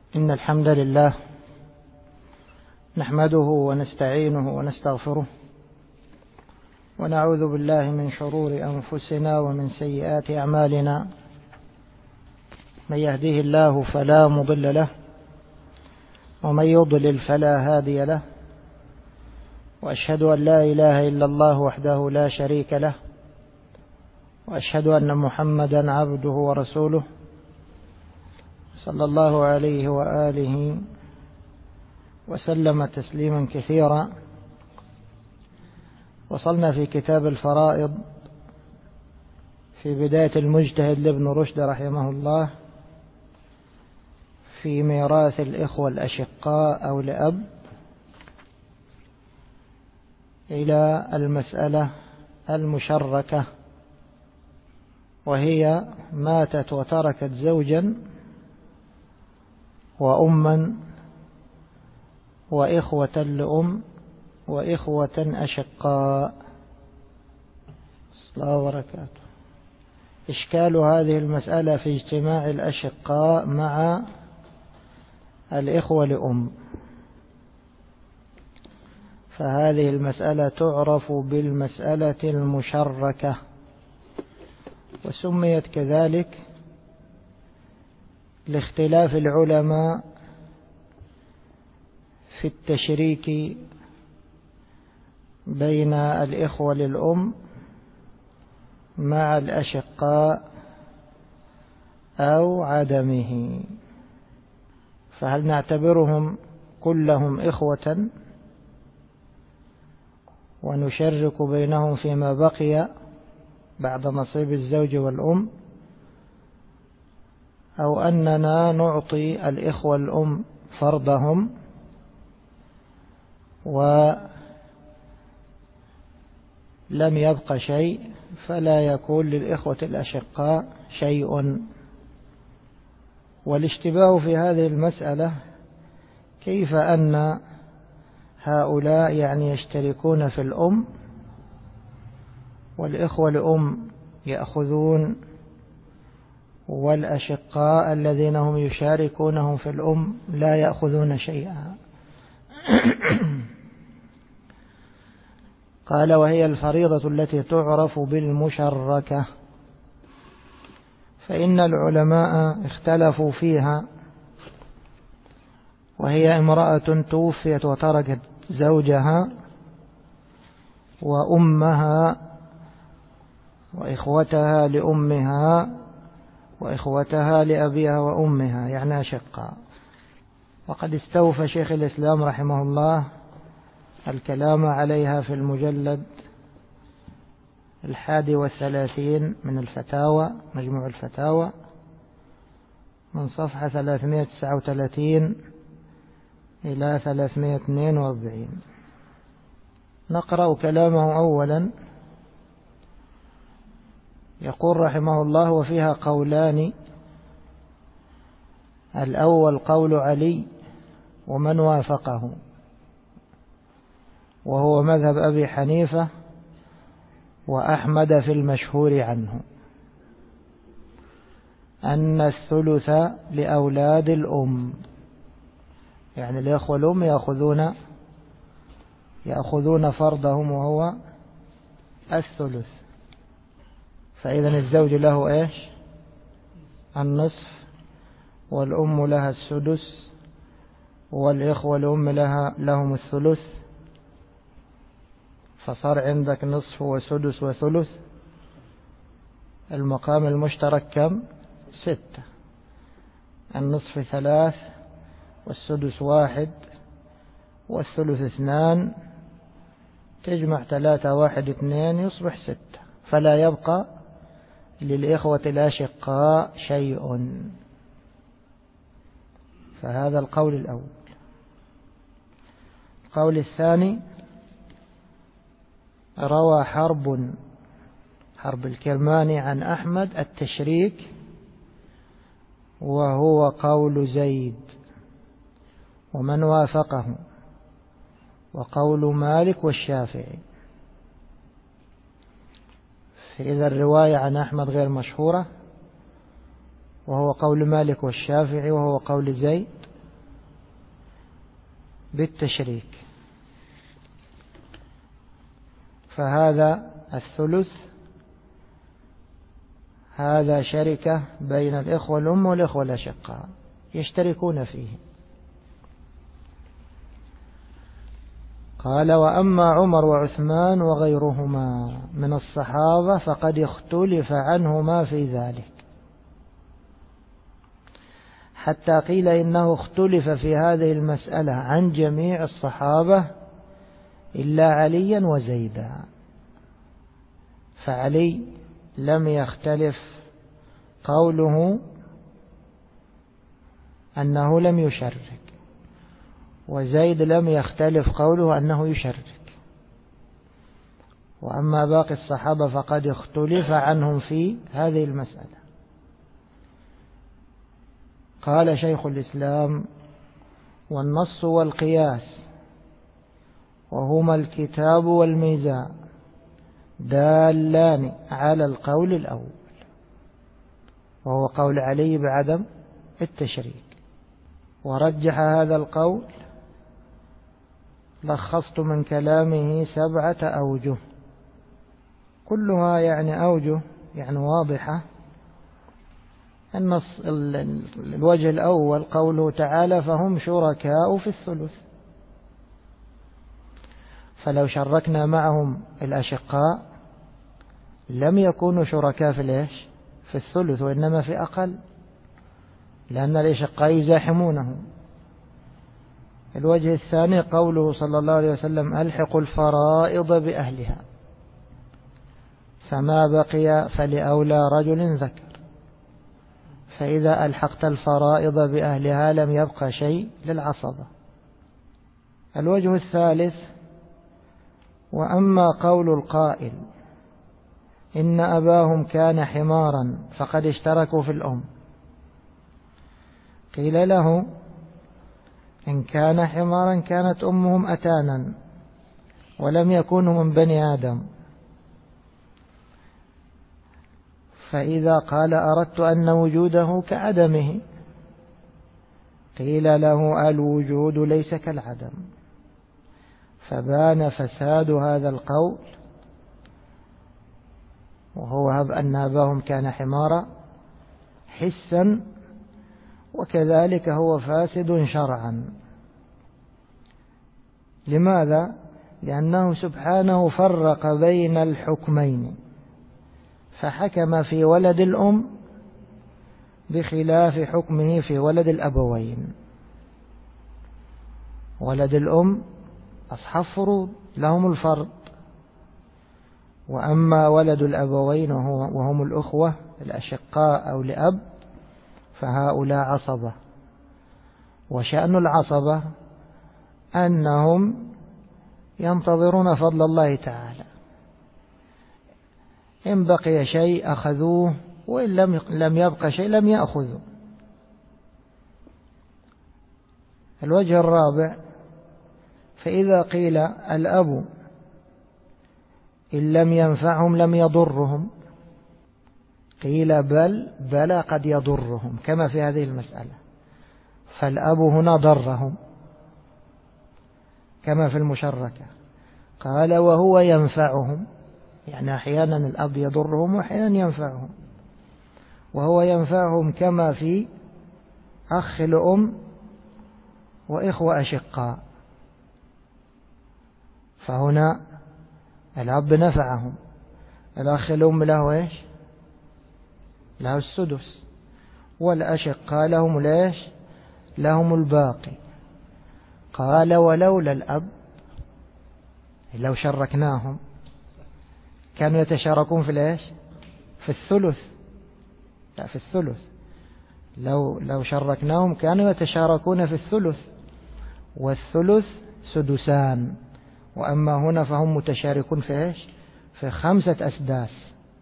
إن الحمد لله نحمده ونستعينه ونستغفره ونعوذ بالله من شرور أنفسنا ومن سيئات أعمالنا. من يهديه الله فلا مضل له ومن يضلل فلا هادي له، وأشهد أن لا إله إلا الله وحده لا شريك له، وأشهد أن محمدا عبده ورسوله صلى الله عليه وآله وسلم تسليما كثيرا. وصلنا في كتاب الفرائض في بداية المجتهد لابن رشد رحمه الله في ميراث الإخوة الأشقاء أو لأب إلى المسألة المشركة، وهي ماتت وتركت زوجا وأما وإخوة لأم وإخوة أشقاء. الله وبركاته. إشكال هذه المسألة في اجتماع الأشقاء مع الإخوة لأم، فهذه المسألة تعرف بالمسألة المشركة، وسميت كذلك لاختلاف العلماء في التشريك بين الإخوة للأم مع الأشقاء أو عدمه، فهل نعتبرهم كلهم إخوة ونشرك بينهم فيما بقي بعد نصيب الزوج والأم، أو أننا نعطي الإخوة الأم فرضهم ولم يبق شيء فلا يكون للإخوة الأشقاء شيء. والاشتباه في هذه المسألة كيف أن هؤلاء يشتركون في الأم والإخوة الأم يأخذون، والأشقاء الذين هم يشاركونهم في الأم لا يأخذون شيئا. قال: وهي الفريضة التي تعرف بالمشركة، فإن العلماء اختلفوا فيها، وهي امرأة توفيت وتركت زوجها وأمها وإخوتها لأمها وإخوتها لأبيها وأمها، يعني أشقاء. وقد استوفى شيخ الإسلام رحمه الله الكلام عليها في المجلد 31 من الفتاوى، مجموع الفتاوى، من صفحة 339 إلى 342. نقرأ كلامه أولا. يقول رحمه الله: وفيها قولان. الأول قول علي ومن وافقه، وهو مذهب أبي حنيفة وأحمد في المشهور عنه، أن الثلث لأولاد الأم، يعني الإخوة الأم يأخذون فرضهم وهو الثلث. فإذا الزوج له إيش؟ النصف، والأم لها السدس، والإخوة الأم لهم الثلث، فصار عندك نصف وسدس وثلث. المقام المشترك كم؟ 6. النصف 3 والسدس 1 والثلث 2، تجمع 3 1 2 يصبح 6، فلا يبقى للإخوة الأشقاء شيء. فهذا القول الأول. القول الثاني: روى حرب الكرماني عن أحمد التشريك، وهو قول زيد ومن وافقه، وقول مالك والشافعي. فإذا الرواية عن أحمد غير مشهورة، وهو قول مالك والشافعي، وهو قول زيد، بالتشريك. فهذا الثلث هذا شركة بين الإخوة الأم والإخوة الأشقاء يشتركون فيه. قال: وأما عمر وعثمان وغيرهما من الصحابة فقد اختلف عنهما في ذلك، حتى قيل إنه اختلف في هذه المسألة عن جميع الصحابة إلا عليا وزيدا. فعلي لم يختلف قوله أنه لم يشرك، وزيد لم يختلف قوله أنه يشرك. وأما باقي الصحابة فقد اختلف عنهم في هذه المسألة. قال شيخ الإسلام: والنص والقياس وهما الكتاب والميزان دالان على القول الأول، وهو قول علي بعدم التشريك. ورجح هذا القول، لخصت من كلامه 7 أوجه، كلها يعني أوجه يعني واضحة. الوجه الأول قوله تعالى: فهم شركاء في الثلث. فلو شركنا معهم الأشقاء لم يكونوا شركاء في الثلث، وإنما في أقل، لأن الأشقاء يزاحمونه. الوجه الثاني قوله صلى الله عليه وسلم: ألحقوا الفرائض بأهلها، فما بقي فلأولى رجل ذكر. فإذا ألحقت الفرائض بأهلها لم يبقى شيء للعصبة. الوجه الثالث: وأما قول القائل إن أباهم كان حمارا فقد اشتركوا في الأم، قيل له: إن كان حمارا كانت أمهم أتانا ولم يكونوا من بني آدم. فإذا قال: أردت أن وجوده كعدمه، قيل له: الوجود ليس كالعدم. فبان فساد هذا القول، وهو هب أن أباهم كان حمارا حسا، وكذلك هو فاسد شرعا. لماذا؟ لأنه سبحانه فرق بين الحكمين، فحكم في ولد الأم بخلاف حكمه في ولد الأبوين. ولد الأم أصحاب فروض لهم الفرض، وأما ولد الأبوين وهم الأخوة الأشقاء أو لأب فهؤلاء عصبة. وشأن العصبة أنهم ينتظرون فضل الله تعالى، إن بقي شيء أخذوه، وإن لم يبقى شيء لم يأخذوا. الوجه الرابع: فإذا قيل الأب إن لم ينفعهم لم يضرهم، قيل بلى قد يضرهم، كما في هذه المسألة. فالأب هنا ضرهم كما في المشركة. قال: وهو ينفعهم، يعني أحيانا الأب يضرهم وأحيانا ينفعهم. وهو ينفعهم كما في أخ الأم وإخوة أشقاء. فهنا الأب نفعهم، الأخ الأم له إيش؟ له السدس، والأشقاء لهم ليش؟ لهم الباقي. قال: ولولا الأب، لو شركناهم كانوا يتشاركون في ليش؟ في الثلث. لا، في الثلث. لو شركناهم كانوا يتشاركون في الثلث، والثلث سدسان. وأما هنا فهم متشاركون في إيش؟ في 5 أسداس.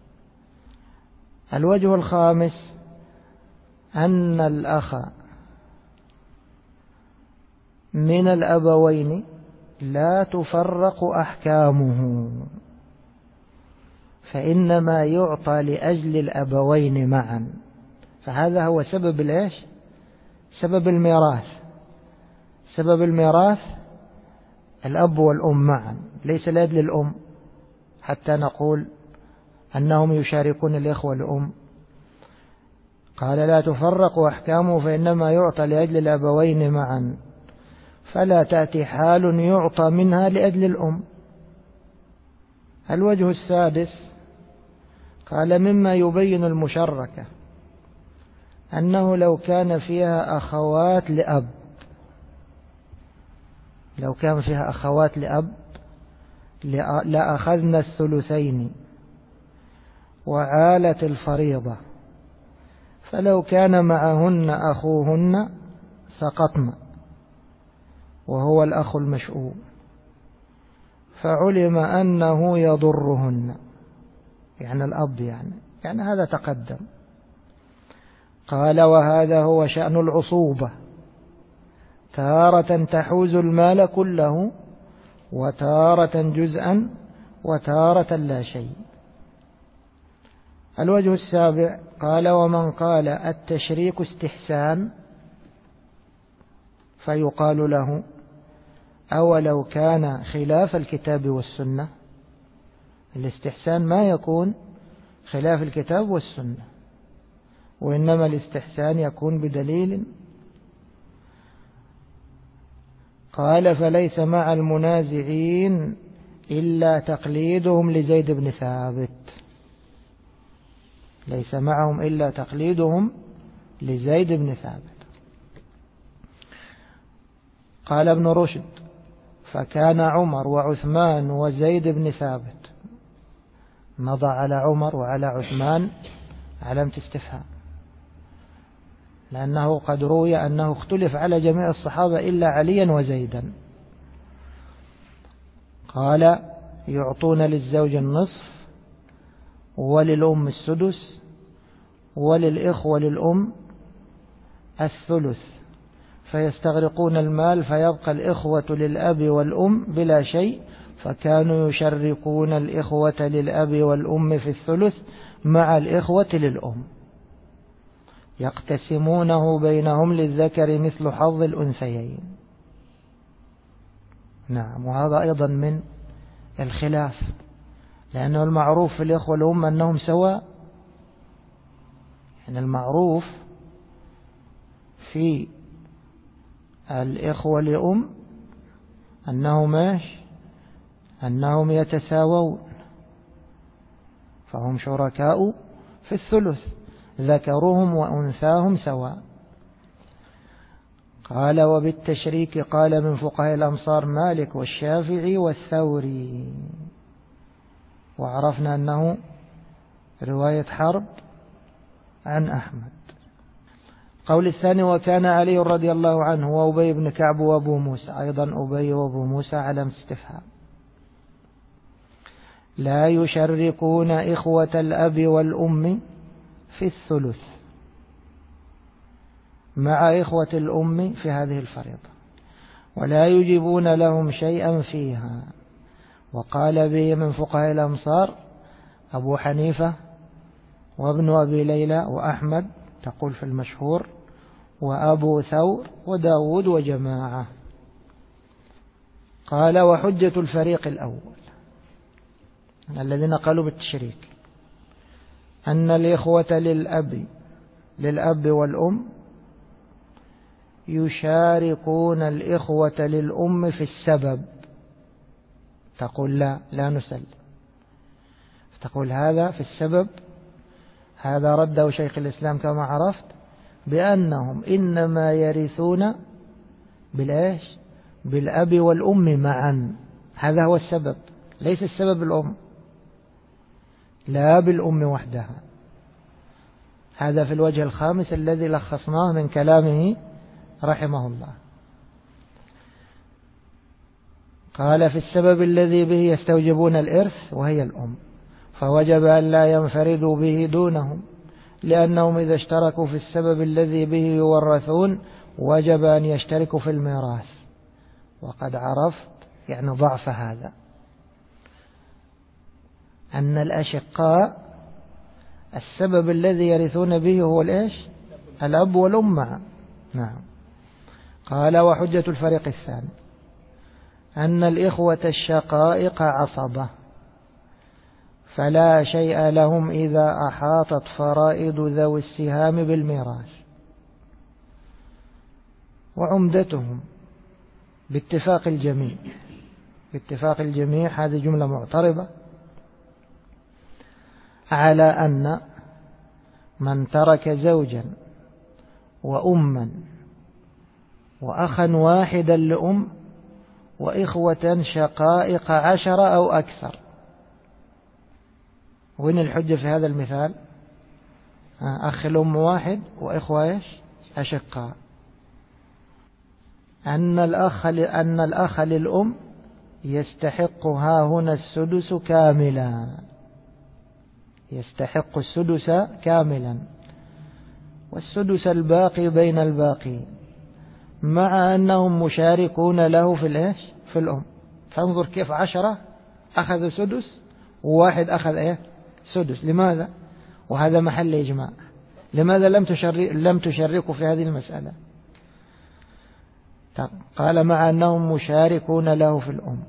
الوجه الخامس: أن الأخ من الأبوين لا تفرق أحكامه، فإنما يعطى لأجل الأبوين معا. فهذا هو سبب الإيش؟ سبب الميراث. سبب الميراث الأب والأم معا، ليس لأجل الأم حتى نقول أنهم يشاركون الإخوة الأم. قال لا تفرق أحكامه فإنما يعطى لأجل الأبوين معا، فلا تأتي حال يعطى منها لأجل الأم. الوجه السادس قال مما يبين المشركة أنه لو كان فيها أخوات لأب، لو كان فيها أخوات لأب لأخذنا الثلثين وعالت الفريضة، فلو كان معهن أخوهن سقطن وهو الأخ المشؤوم، فعلم أنه يضرهن، يعني الأب يعني هذا تقدم. قال وهذا هو شأن العصوبة، تارة تحوز المال كله وتارة جزءا وتارة لا شيء. الوجه السابع قال ومن قال التشريك استحسان فيقال له أولو كان خلاف الكتاب والسنة. الاستحسان ما يكون خلاف الكتاب والسنة، وإنما الاستحسان يكون بدليل. قال فليس مع المنازعين إلا تقليدهم لزيد بن ثابت، ليس معهم إلا تقليدهم لزيد بن ثابت. قال ابن رشد فكان عمر وعثمان وزيد بن ثابت، نضع على عمر وعلى عثمان علامة استفهام، لأنه قد روي أنه اختلف على جميع الصحابة إلا عليا وزيدا. قال يعطون للزوج النصف وللأم السدس وللإخوة للأم الثلث، فيستغرقون المال فيبقى الإخوة للأب والأم بلا شيء، فكانوا يشركون الإخوة للأب والأم في الثلث مع الإخوة للأم، يقتسمونه بينهم للذكر مثل حظ الأنثيين. نعم، وهذا أيضا من الخلاف، لأنه المعروف في الإخوة الأم أنهم سواء، يعني المعروف في الإخوة لأم أنهم يتساوون، فهم شركاء في الثلث، ذكرهم وأنثاهم سواء. قال وبالتشريك قال من فقهاء الأمصار مالك والشافعي والثوري، وعرفنا أنه رواية حرب عن أحمد. قول الثاني وكان علي رضي الله عنه وأبي بن كعب وأبو موسى، أيضا أبي وأبو موسى علامة استفهام. لا يشركون إخوة الأب والأم في الثلث مع إخوة الأم في هذه الفريضة، ولا يجيبون لهم شيئا فيها. وقال به من فقهاء الأمصار أبو حنيفة وابن أبي ليلى وأحمد، تقول في المشهور، وأبو ثور وداود وجماعة. قال وحجة الفريق الأول الذين قالوا بالتشريك أن الإخوة للأب والأم يشاركون الإخوة للأم في السبب. تقول لا نسلم، تقول هذا في السبب. هذا رده شيخ الإسلام كما عرفت بأنهم إنما يرثون بالأب والأم معا، هذا هو السبب، ليس السبب الأم، لا بالأم وحدها. هذا في الوجه الخامس الذي لخصناه من كلامه رحمه الله. قال في السبب الذي به يستوجبون الإرث وهي الأم، فوجب أن لا ينفردوا به دونهم، لأنهم إذا اشتركوا في السبب الذي به يورثون وجب أن يشتركوا في الميراث. وقد عرفت يعني ضعف هذا، أن الأشقاء السبب الذي يرثون به هو الأب والأم معا. نعم. قال وحجة الفريق الثاني أن الإخوة الشقائق عصبة، فلا شيء لهم إذا أحاطت فرائض ذوي السهام بالميراث، وعمدتهم باتفاق الجميع هذه جملة معترضة على أن من ترك زوجا وأما وأخا واحدا لأم وإخوة شقائق 10 أو أكثر. وين الحجة في هذا المثال؟ أخ الأم واحد وإخوة أشقاء. أن الأخ للأم يستحق هنا السدس كاملا، يستحق السدس كاملا، والسدس الباقي بين الباقي، مع أنهم مشاركون له في الأم. فانظر كيف 10 أخذوا سدس وواحد أخذ سدس. لماذا؟ وهذا محل إجماع. لماذا لم تشركوا في هذه المسألة؟ قال مع أنهم مشاركون له في الأم،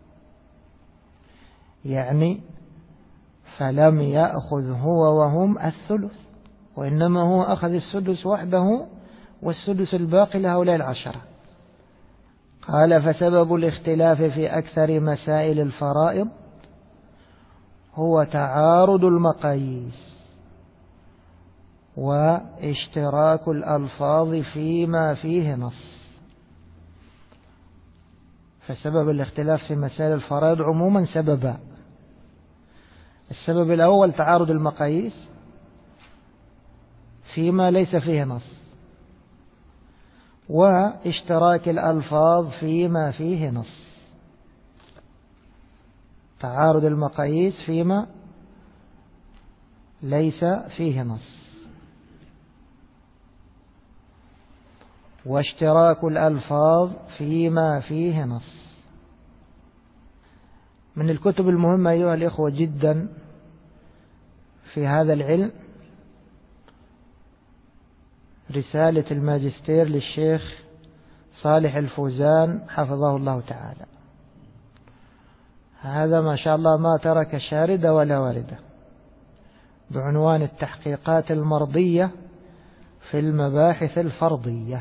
يعني فلم يأخذ هو وهم الثلث، وإنما هو أخذ السدس وحده والسدس الباقي لهؤلاء 10. قال فسبب الاختلاف في أكثر مسائل الفرائض هو تعارض المقاييس واشتراك الألفاظ فيما فيه نص. فسبب الاختلاف في مسائل الفرائض عموما سببان: السبب الأول تعارض المقاييس فيما ليس فيه نص، واشتراك الألفاظ فيما فيه نص. تعارض المقاييس فيما ليس فيه نص، واشتراك الألفاظ فيما فيه نص. من الكتب المهمة أيها الإخوة جدا في هذا العلم رسالة الماجستير للشيخ صالح الفوزان حفظه الله تعالى. هذا ما شاء الله ما ترك شاردة ولا واردة، بعنوان التحقيقات المرضية في المباحث الفرضية.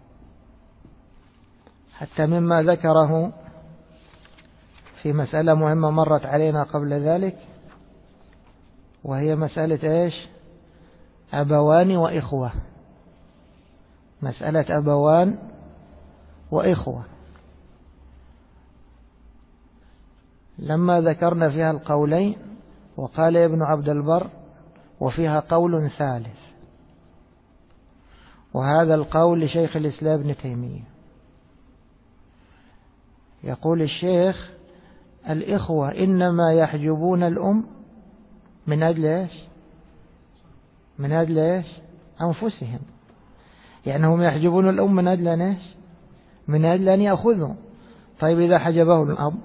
حتى مما ذكره في مسألة مهمة مرت علينا قبل ذلك، وهي مسألة أبوان وإخوة. مسألة أبوان وإخوة لما ذكرنا فيها القولين، وقال ابن عبد البر وفيها قول ثالث، وهذا القول لشيخ الإسلام ابن تيمية. يقول الشيخ: الإخوة إنما يحجبون الأم من أجل من أجل أنفسهم، يعني هم يحجبون الأم من أجل من أجل أن يأخذوا. طيب إذا حجبه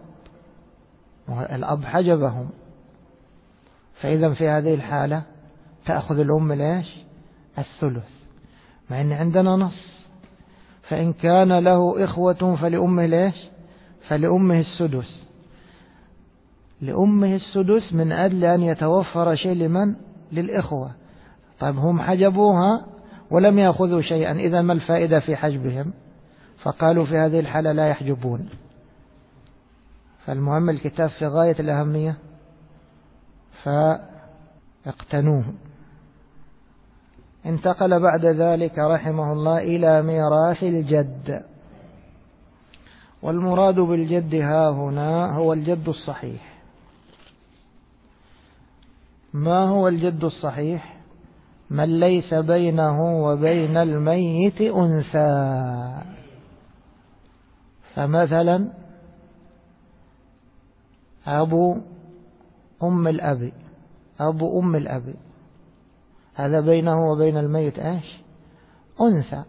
الأب حجبهم، فإذا في هذه الحالة تأخذ الأم الثلث، مع أن عندنا نص: فإن كان له إخوة فلأمه فلأمه السدس. لأمه السدس من أجل أن يتوفر شيء لمن؟ للإخوة. طيب هم حجبوها ولم يأخذوا شيئا، إذا ما الفائدة في حجبهم؟ فقالوا في هذه الحالة لا يحجبون. فالمهم الكتاب في غاية الأهمية، فاقتنوه. انتقل بعد ذلك رحمه الله إلى ميراث الجد. والمراد بالجد ها هنا هو الجد الصحيح. ما هو الجد الصحيح؟ من ليس بينه وبين الميت أنثى. فمثلا أبو أم الأب هذا بينه وبين الميت أنثى،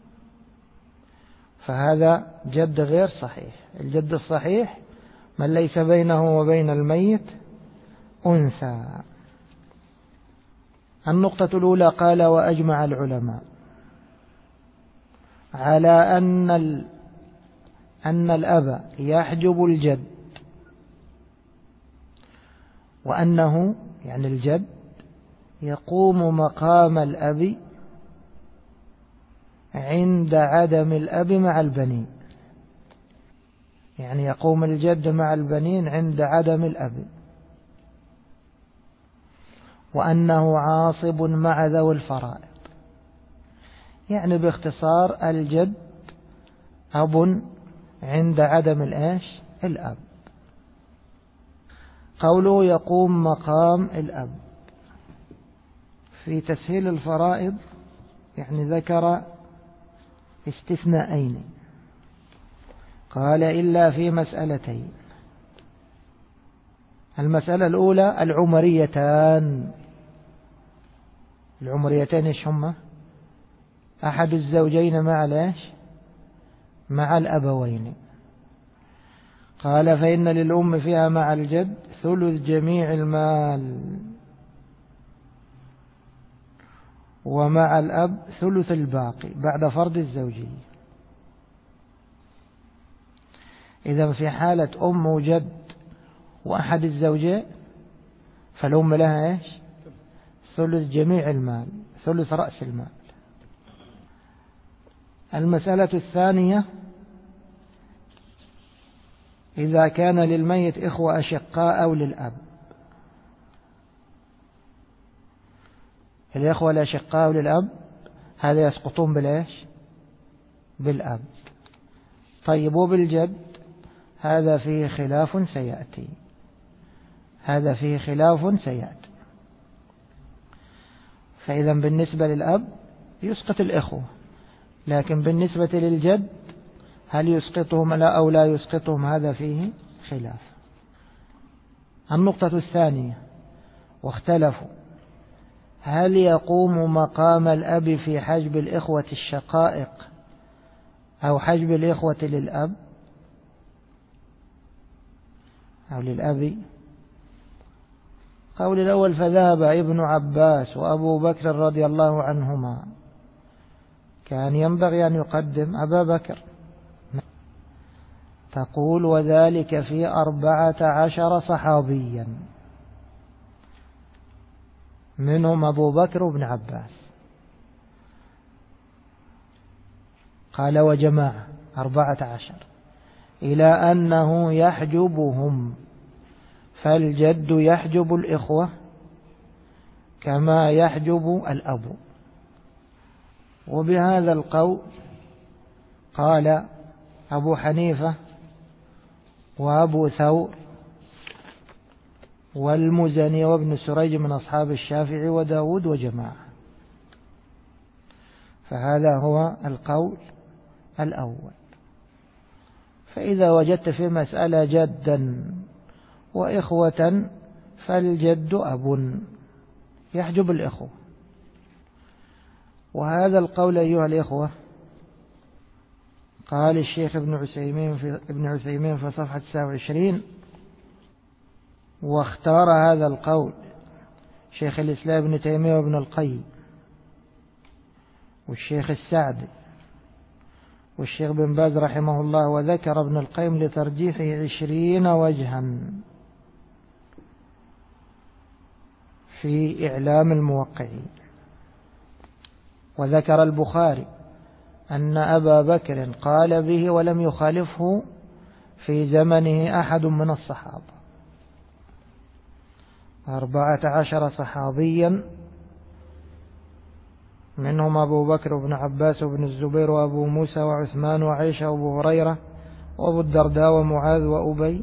فهذا جد غير صحيح. الجد الصحيح من ليس بينه وبين الميت أنثى. النقطة الأولى: قال وأجمع العلماء على أن أن الأب يحجب الجد، وأنه يعني الجد يقوم مقام الأب عند عدم الأب مع البنين، يعني يقوم الجد مع البنين عند عدم الأب، وأنه عاصب مع ذوي الفرائض. يعني باختصار الجد أب عند عدم الأب. قوله يقوم مقام الأب في تسهيل الفرائض يعني ذكر استثناءين، قال إلا في مسألتين. المسألة الأولى العمريتان إيش هما؟ أحد الزوجين مع الأبوين. قال فإن للأم فيها مع الجد ثلث جميع المال، ومع الأب ثلث الباقي بعد فرض الزوجية. إذا في حالة أم وجد وأحد الزوجين فالأم لها ثلث جميع المال، ثلث رأس المال. المسألة الثانية إذا كان للميت إخوة أشقاء أو للأب. الإخوة الأشقاء أو للأب هذا يسقطون بالأب. طيب وبالجد هذا فيه خلاف سيأتي. فإذا بالنسبة للأب يسقط الإخوة، لكن بالنسبة للجد هل يسقطهم أو لا يسقطهم هذا فيه خلاف. النقطة الثانية واختلفوا هل يقوم مقام الأب في حجب الإخوة الشقائق أو حجب الإخوة للأب أو للأب. قول الأول فذهب ابن عباس وأبو بكر رضي الله عنهما، كان ينبغي أن يقدم أبا بكر. تقول وذلك في 14 صحابيا منهم أبو بكر وابن عباس. قال وجماعة 14 إلى أنه يحجبهم، فالجد يحجب الإخوة كما يحجب الأب. وبهذا القول قال أبو حنيفة وأبو ثور والمزني وابن سريج من أصحاب الشافعي وداود وجماعة. فهذا هو القول الأول. فإذا وجدت في مسألة جدا وإخوة فالجد أب يحجب الإخوة. وهذا القول أيها الإخوة قال الشيخ ابن عثيمين في صفحة 29، واختار هذا القول شيخ الإسلام ابن تيمية وابن القيم والشيخ السعدي والشيخ بن باز رحمه الله. وذكر ابن القيم لترجيحه 20 وجها في إعلام الموقعين. وذكر البخاري أن أبا بكر قال به ولم يخالفه في زمنه أحد من الصحابة. 14 صحابيا منهم أبو بكر وابن عباس وابن الزبير وأبو موسى وعثمان وعائشة وأبو هريرة وأبو الدرداء ومعاذ وأبي.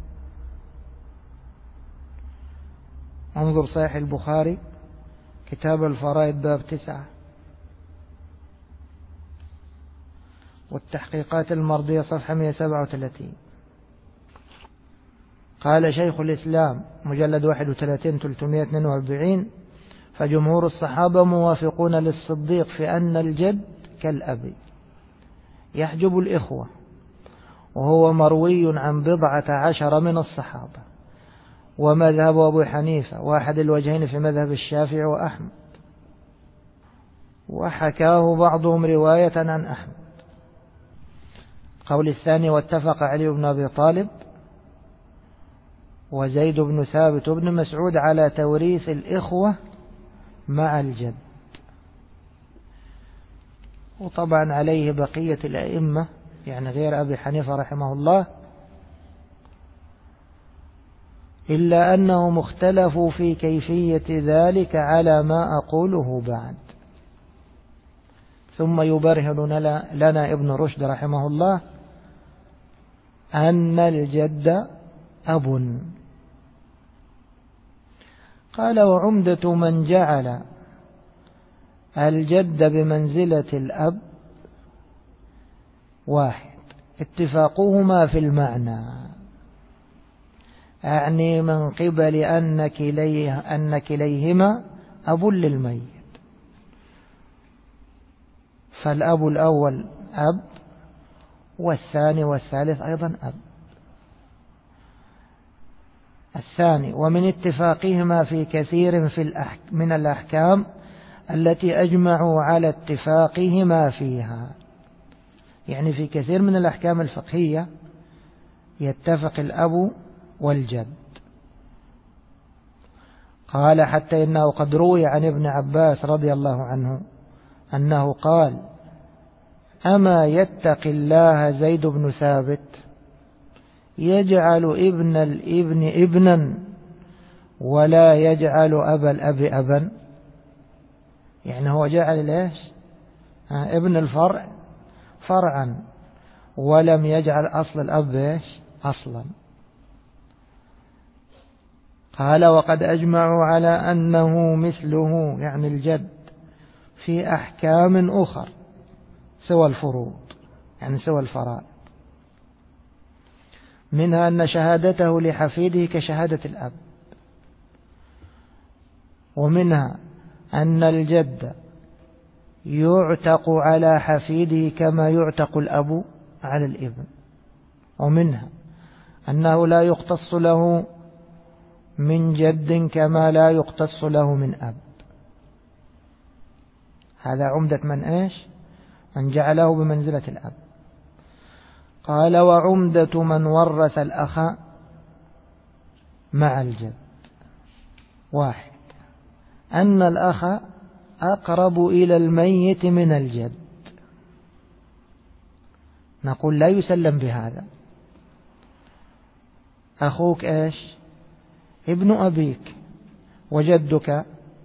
انظر صحيح البخاري كتاب الفرائض باب 9 والتحقيقات المرضية صفحة 137. قال شيخ الإسلام مجلد 31 342 فجمهور الصحابة موافقون للصديق في أن الجد كالأب يحجب الإخوة، وهو مروي عن 14 من الصحابة. ومذهب أبو حنيفة واحد الوجهين في مذهب الشافعي وأحمد، وحكاه بعضهم رواية عن أحمد. قول الثاني واتفق علي بن أبي طالب وزيد بن ثابت وابن مسعود على توريث الإخوة مع الجد. وطبعا عليه بقية الأئمة يعني غير أبي حنيفة رحمه الله، إلا أنهم اختلفوا في كيفية ذلك على ما أقوله بعد. ثم يبرهن لنا ابن رشد رحمه الله أن الجد أب. قال وعمدة من جعل الجد بمنزلة الأب واحد اتفاقهما في المعنى، أعني من قبل أن كليهما أب للميت، فالأب الأول أب والثاني والثالث أيضا أب. الثاني ومن اتفاقهما في كثير من الأحكام التي أجمعوا على اتفاقهما فيها، يعني في كثير من الأحكام الفقهية يتفق الأب والجد. قال حتى إنه قد روي عن ابن عباس رضي الله عنه أنه قال أما يتقي الله زيد بن ثابت يجعل ابن الابن ابنا ولا يجعل أبا الأب أبا. يعني هو جعل ليش ابن الفرع فرعا ولم يجعل أصل الأب إيش أصلا. قال وقد أجمعوا على أنه مثله يعني الجد في أحكام أخر سوى الفروض، يعني سوى الفرائض، منها أن شهادته لحفيده كشهادة الأب، ومنها أن الجد يعتق على حفيده كما يعتق الأب على الابن، ومنها أنه لا يقتص له من جد كما لا يقتص له من أب. هذا عمدة من إيش من جعله بمنزلة الأب. قال وعمدة من ورث الأخ مع الجد واحد أن الأخ أقرب إلى الميت من الجد. نقول لا يسلم بهذا. أخوك إيش ابن أبيك وجدك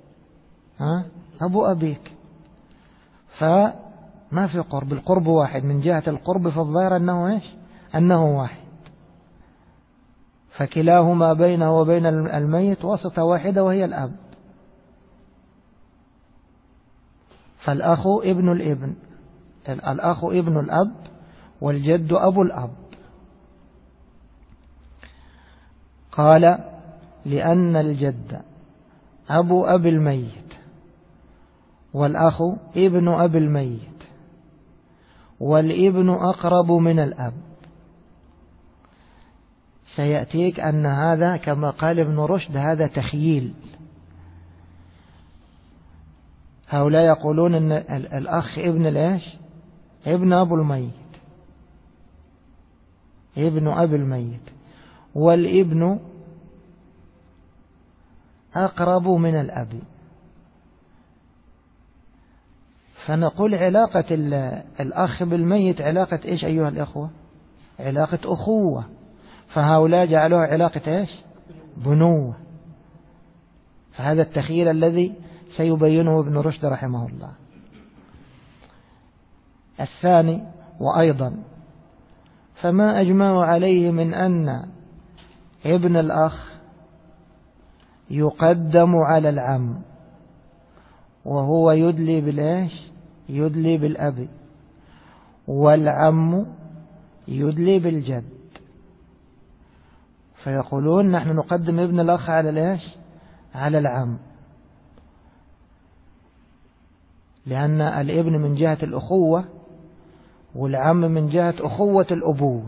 أبو أبيك، فما في قرب، القرب واحد من جهة القرب، فالظاهر أنه إيش أنه واحد، فكلاهما بينه وبين الميت واسطة واحدة وهي الأب. فالأخ ابن الابن، الأخ ابن الأب والجد أبو الأب. قال لأن الجد أبو أبي الميت والأخ ابن أبي الميت والابن أقرب من الأب. سيأتيك أن هذا كما قال ابن رشد هذا تخييل. هؤلاء يقولون أن الأخ ابن الإيش ابن أبو الميت، ابن أبي الميت، والابن أقرب من الأب. فنقول علاقة الأخ بالميت علاقة إيش أيها الأخوة؟ علاقة أخوة، فهؤلاء جعلوها علاقة إيش بنوة. فهذا التخيل الذي سيبينه ابن رشد رحمه الله. الثاني وأيضا فما أجمعوا عليه من أن ابن الأخ يقدم على العم وهو يدلي بالإيش يدلي بالأب، والعم يدلي بالجد، فيقولون نحن نقدم ابن الأخ على الإيش على العم، لأن الابن من جهة الأخوة والعم من جهة أخوة الأبوة.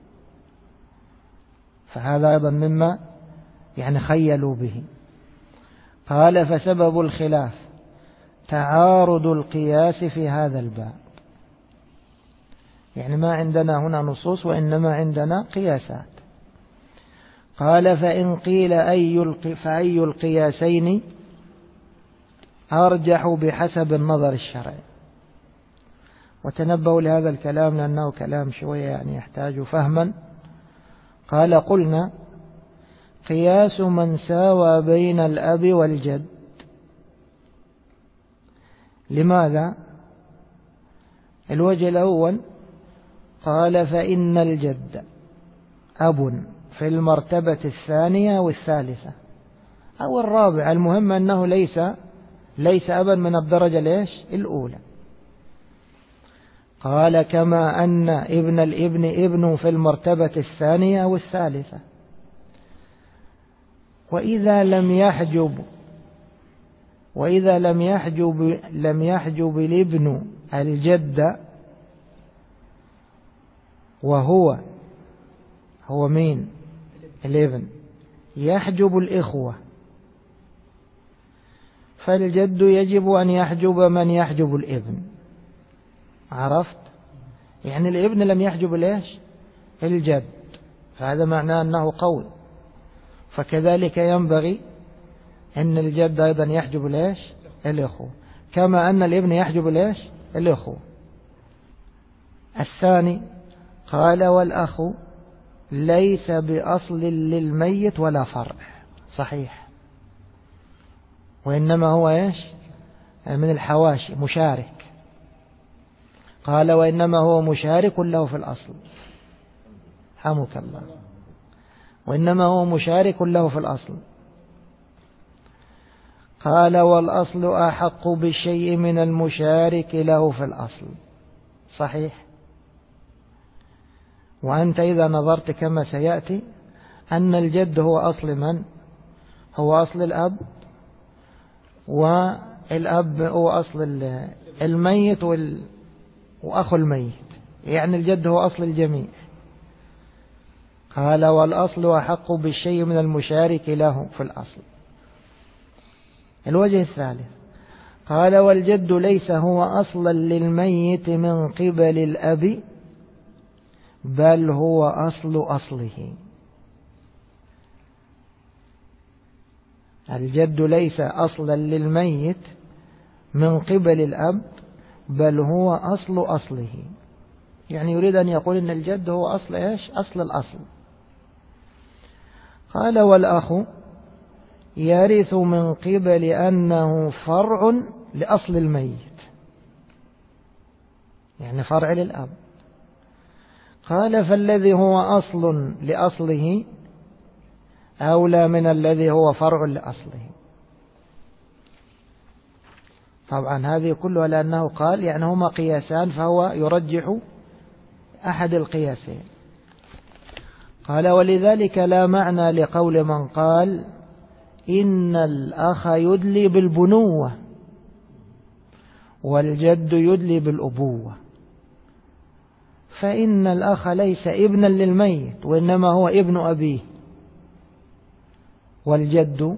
فهذا أيضا مما يعني خيلوا به. قال فسبب الخلاف تعارض القياس في هذا الباب، يعني ما عندنا هنا نصوص وإنما عندنا قياسات. قال فإن قيل فأي القياسين أرجح بحسب النظر الشرعي. وتنبهوا لهذا الكلام لأنه كلام شوية يعني يحتاج فهما. قال قلنا قياس من ساوى بين الأب والجد. لماذا؟ الوجه الأول قال فإن الجد أب في المرتبة الثانية والثالثة أو الرابعة، المهم أنه ليس أبا من الدرجة الأولى. قال كما أن ابن الابن ابن في المرتبة الثانية والثالثة. وإذا لم يحجب الابن الجد وهو مين؟ الابن يحجب الإخوة، فالجد يجب أن يحجب من يحجب الابن. عرفت؟ يعني الابن لم يحجب الجد، فهذا معناه أنه قوي. فكذلك ينبغي أن الجد أيضا يحجب الإخوة، كما أن الابن يحجب الإخوة. الثاني قال والأخ ليس بأصل للميت ولا فرع. صحيح، وإنما هو من الحواشي مشارك. قال وإنما هو مشارك له في الأصل. حمك الله. وإنما هو مشارك له في الأصل. قال والأصل أحق بالشيء من المشارك له في الأصل. صحيح. وأنت إذا نظرت كما سيأتي أن الجد هو أصل من؟ هو أصل الأب، والأب هو أصل الميت وأخو الميت، يعني الجد هو أصل الجميع. قال والأصل أحق بالشيء من المشارك له في الأصل. الوجه الثالث قال والجد ليس هو أصلا للميت من قبل الأب، بل هو أصله. الجد ليس أصلا للميت من قبل الأب، بل هو أصله. يعني يريد أن يقول إن الجد هو أصل أصل الأصل. قال والأخ يرث من قبل أنه فرع لأصل الميت، يعني فرع للأب. قال فالذي هو أصل لأصله أولى من الذي هو فرع لأصله. طبعا هذه كلها لأنه قال يعني هما قياسان، فهو يرجح أحد القياسين. قال ولذلك لا معنى لقول من قال إن الأخ يدلي بالبنوة والجد يدلي بالأبوة، فإن الأخ ليس ابنا للميت وإنما هو ابن أبيه، والجد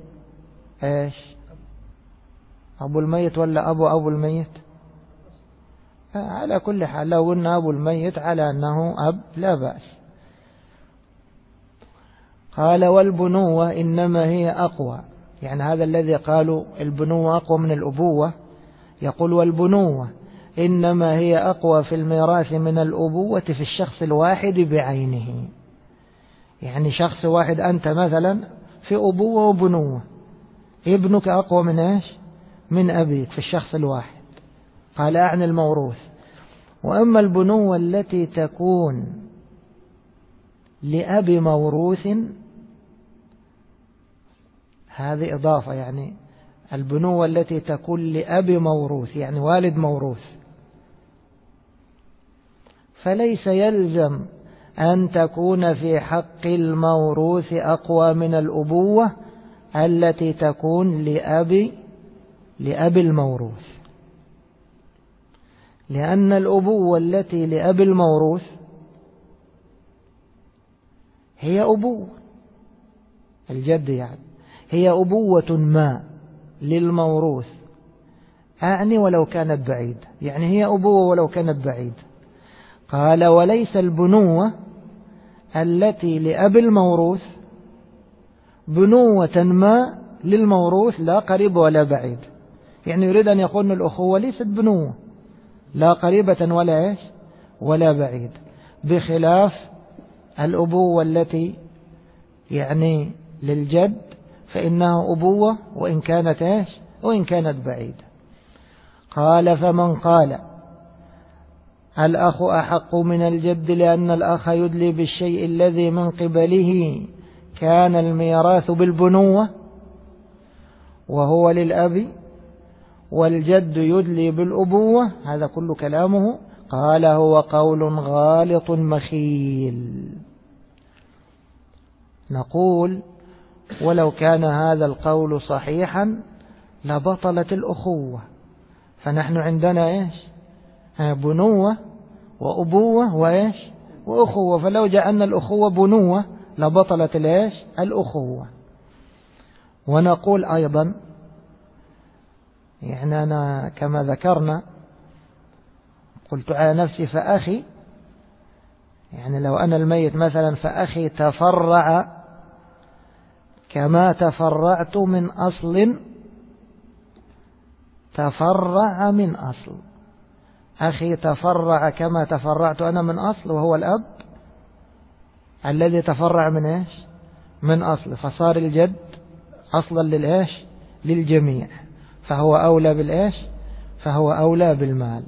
أبو الميت ولا أبو الميت؟ على كل حال لو قلنا أبو الميت على أنه أب لا بأس. قال والبنوة إنما هي أقوى، يعني هذا الذي قالوا البنوة أقوى من الأبوة يقول والبنوة إنما هي أقوى في الميراث من الأبوة في الشخص الواحد بعينه. يعني شخص واحد أنت مثلا في أبوة وبنوة، ابنك أقوى من أبيك في الشخص الواحد. قال أعني الموروث. وأما البنوة التي تكون لأب موروث هذه إضافة، يعني البنوة التي تكون لأب موروث يعني والد موروث، فليس يلزم أن تكون في حق الموروث أقوى من الأبوة التي تكون لأب الموروث، لأن الأبوة التي لأب الموروث هي أبوة الجد، يعني هي أبوة ما للموروث، أعني ولو كانت بعيدة، يعني هي أبوة ولو كانت بعيدة. قال وليس البنوة التي لأب الموروث بنوة ما للموروث لا قريب ولا بعيد. يعني يريد أن يقول أن الأخوة ليست بنوة لا قريبة ولا إيش ولا بعيد، بخلاف الأبوة التي يعني للجد فإنها أبوة وإن كانت إيش وإن كانت بعيدة. قال فمن قال الأخ أحق من الجد لأن الأخ يدلي بالشيء الذي من قبله كان الميراث بالبنوة وهو للأب والجد يدلي بالأبوة، هذا كل كلامه قال هو قول غالط مخيل. نقول ولو كان هذا القول صحيحا لبطلت الأخوة، فنحن عندنا إيش بنوة وأبوة وإيش وأخوة، فلو جعلنا الأخوة بنوة لبطلت الإيش الأخوة. ونقول أيضا يعني أنا كما ذكرنا قلت على نفسي فأخي، يعني لو أنا الميت مثلا فأخي تفرع كما تفرعت من أصل، تفرع من أصل، أخي تفرع كما تفرعت أنا من أصل وهو الأب الذي تفرع من إيش من أصل، فصار الجد أصلا للإيش للجميع، فهو أولى بالإيش فهو أولى بالمال.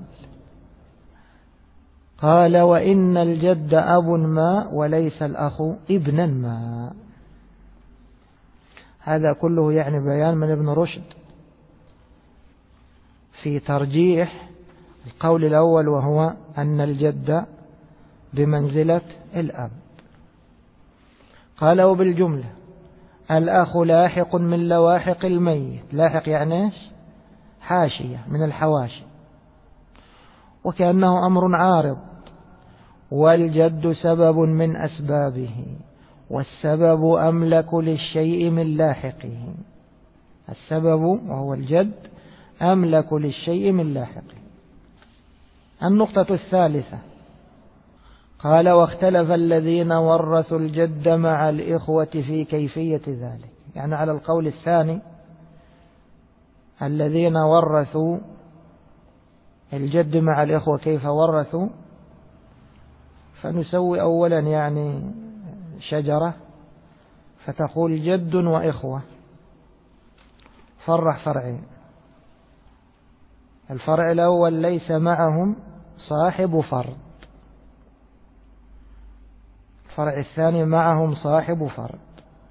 قال وإن الجد أب ما وليس الأخ ابنا ما. هذا كله يعني بيان من ابن رشد في ترجيح القول الأول وهو أن الجد بمنزلة الأب. قال وبالجملة الأخ لاحق من لواحق الميت، لاحق يعني إيش حاشية من الحواشي، وكأنه أمر عارض، والجد سبب من أسبابه والسبب أملك للشيء من لاحقه. السبب وهو الجد أملك للشيء من لاحقه. النقطة الثالثة قال واختلف الذين ورثوا الجد مع الإخوة في كيفية ذلك. يعني على القول الثاني الذين ورثوا الجد مع الإخوة كيف ورثوا، فنسوي أولا يعني شجرة فتقول جد وإخوة، فرع فرعين. الفرع الأول ليس معهم صاحب فرد، الفرع الثاني معهم صاحب فرد.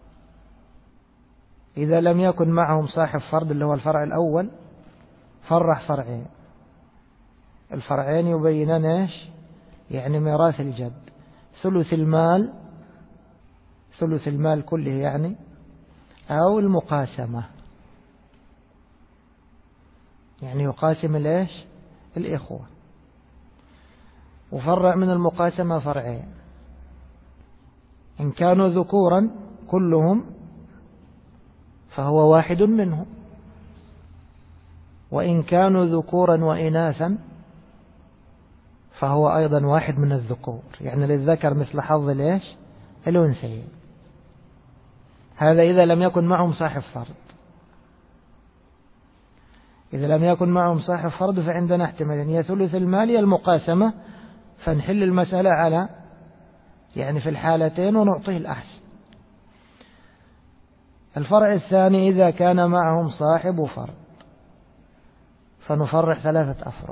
إذا لم يكن معهم صاحب فرد اللي هو الفرع الأول فرع فرعين، الفرعين يبينان إيش يعني ميراث الجد، ثلث المال، ثلث المال كله يعني، أو المقاسمة، يعني يقاسم الإيش الإخوة. وفرع من المقاسمة فرعين، إن كانوا ذكورا كلهم فهو واحد منهم، وإن كانوا ذكورا وإناثا فهو أيضا واحد من الذكور، يعني للذكر مثل حظ الإيش الأنثيين. هذا إذا لم يكن معهم صاحب فرد. إذا لم يكن معهم صاحب فرد فعندنا احتمالين، يا ثلث المال يا المقاسمة، فنحل المسألة على يعني في الحالتين ونعطيه الأحسن. الفرع الثاني إذا كان معهم صاحب فرد فنفرع ثلاثة أفرع.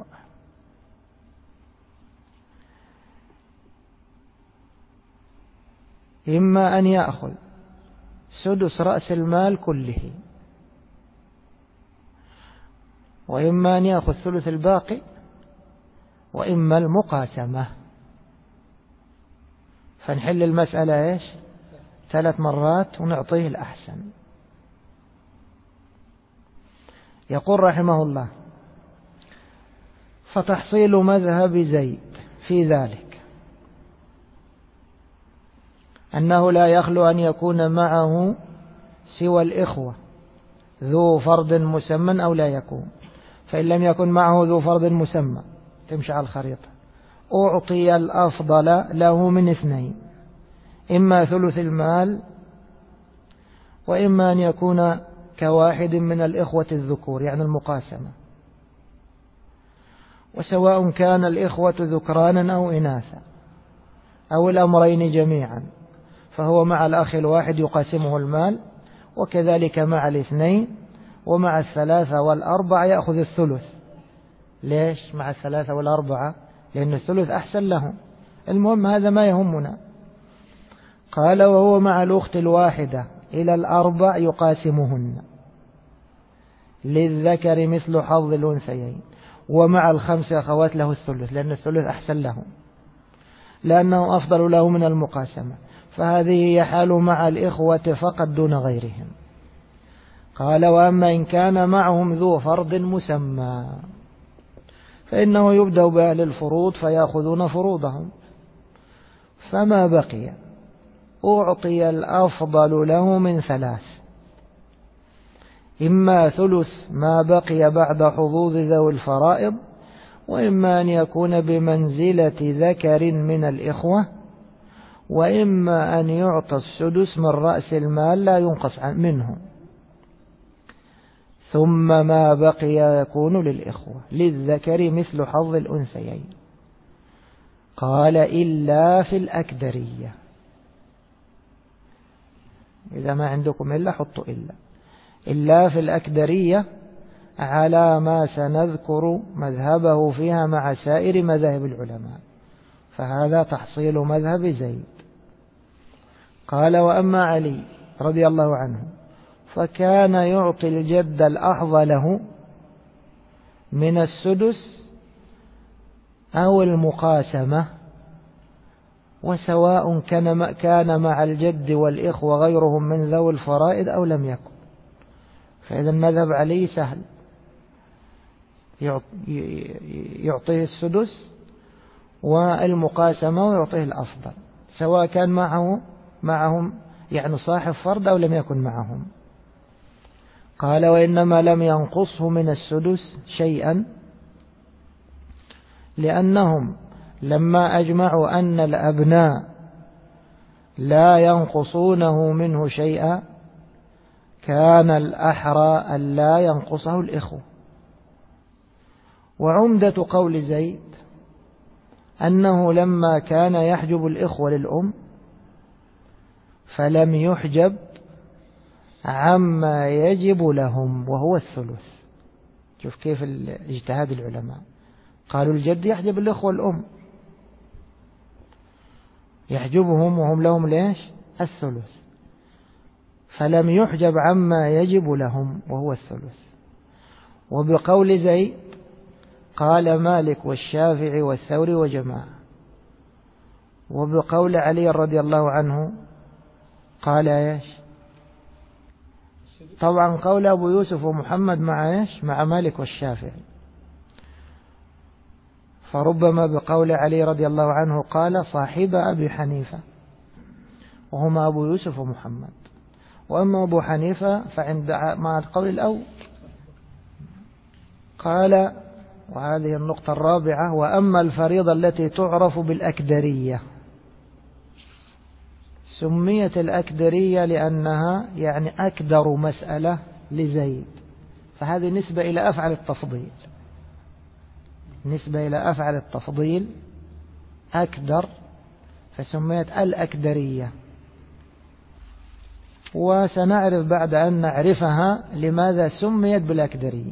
إما أن يأخذ سدس رأس المال كله، وإما أن يأخذ ثلث الباقي، وإما المقاسمة. فنحل المسألة إيش 3 مرات ونعطيه الأحسن. يقول رحمه الله فتحصيل مذهب زيد في ذلك أنه لا يخلو أن يكون معه سوى الإخوة ذو فرض مسمى أو لا يكون، فإن لم يكن معه ذو فرض مسمى تمشي على الخريطة، أعطي الأفضل له من اثنين، إما ثلث المال وإما أن يكون كواحد من الإخوة الذكور، يعني المقاسمة، وسواء كان الإخوة ذكرانا أو إناثا أو الأمرين جميعا، فهو مع الأخ الواحد يقاسمه المال، وكذلك مع الاثنين ومع الثلاثة والأربعة يأخذ الثلث. ليش مع الثلاثة والأربعة؟ لأن الثلث أحسن لهم. المهم هذا ما يهمنا. قال وهو مع الأخت الواحدة إلى الأربع يقاسمهن، للذكر مثل حظ الأنثيين، ومع الخمس أخوات له الثلث، لأن الثلث أحسن لهم، لأنه أفضل له من المقاسمة. فهذه يحال مع الإخوة فقط دون غيرهم. قال وأما إن كان معهم ذو فرض مسمى فإنه يبدأ بأهل الفروض فيأخذون فروضهم، فما بقي أعطي الأفضل له من ثلاث: إما ثلث ما بقي بعد حظوظ ذوي الفرائض، وإما أن يكون بمنزلة ذكر من الإخوة، وإما أن يعطى السدس من رأس المال لا ينقص منه، ثم ما بقي يكون للإخوة، للذكر مثل حظ الأنثيين. قال إلا في الأكدرية. إذا ما عندكم إلا حطوا إلا في الأكدرية على ما سنذكر مذهبه فيها مع سائر مذاهب العلماء، فهذا تحصيل مذهب زيد. قال وأما علي رضي الله عنه فكان يعطي الجد الأحظى له من السدس أو المقاسمة، وسواء كان مع الجد والإخوة غيرهم من ذوي الفرائض أو لم يكن. فإذا مذهب علي سهل، يعطيه السدس والمقاسمة ويعطيه الأفضل، سواء كان معهم يعني صاحب فرض أو لم يكن معهم. قال وإنما لم ينقصه من السدس شيئا، لأنهم لما أجمعوا أن الأبناء لا ينقصونه منه شيئا كان الأحرى أن لا ينقصه الإخوة. وعمدة قول زيد أنه لما كان يحجب الإخوة للأم فلم يحجب عما يجب لهم وهو الثلث. شوف كيف اجتهاد العلماء، قالوا الجد يحجب الإخوة الأم، يحجبهم وهم لهم ليش؟ الثلث، فلم يحجب عما يجب لهم وهو الثلث. وبقول زيد قال مالك والشافعي والثوري وجماعة. وبقول علي رضي الله عنه قال ايش؟ طبعا قول أبو يوسف ومحمد مع ايش؟ مع مالك والشافعي. فربما بقول علي رضي الله عنه قال صاحب أبي حنيفة، وهما أبو يوسف ومحمد. وأما أبو حنيفة فعند مع القول الأول قال، وهذه النقطة الرابعة: وأما الفريضة التي تعرف بالأكدرية، سميت الأكدرية لأنها يعني أكدر مسألة لزيد، فهذه نسبة إلى أفعل التفضيل، نسبة إلى أفعل التفضيل أكدر، فسميت الأكدرية. وسنعرف بعد أن نعرفها لماذا سميت بالأكدرية.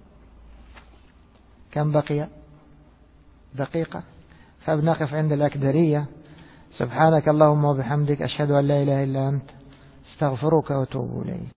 كم بقي؟ دقيقة، فبنقف عند الأكدرية. سبحانك اللهم وبحمدك، أشهد أن لا إله إلا أنت، استغفرك وأتوب إليك.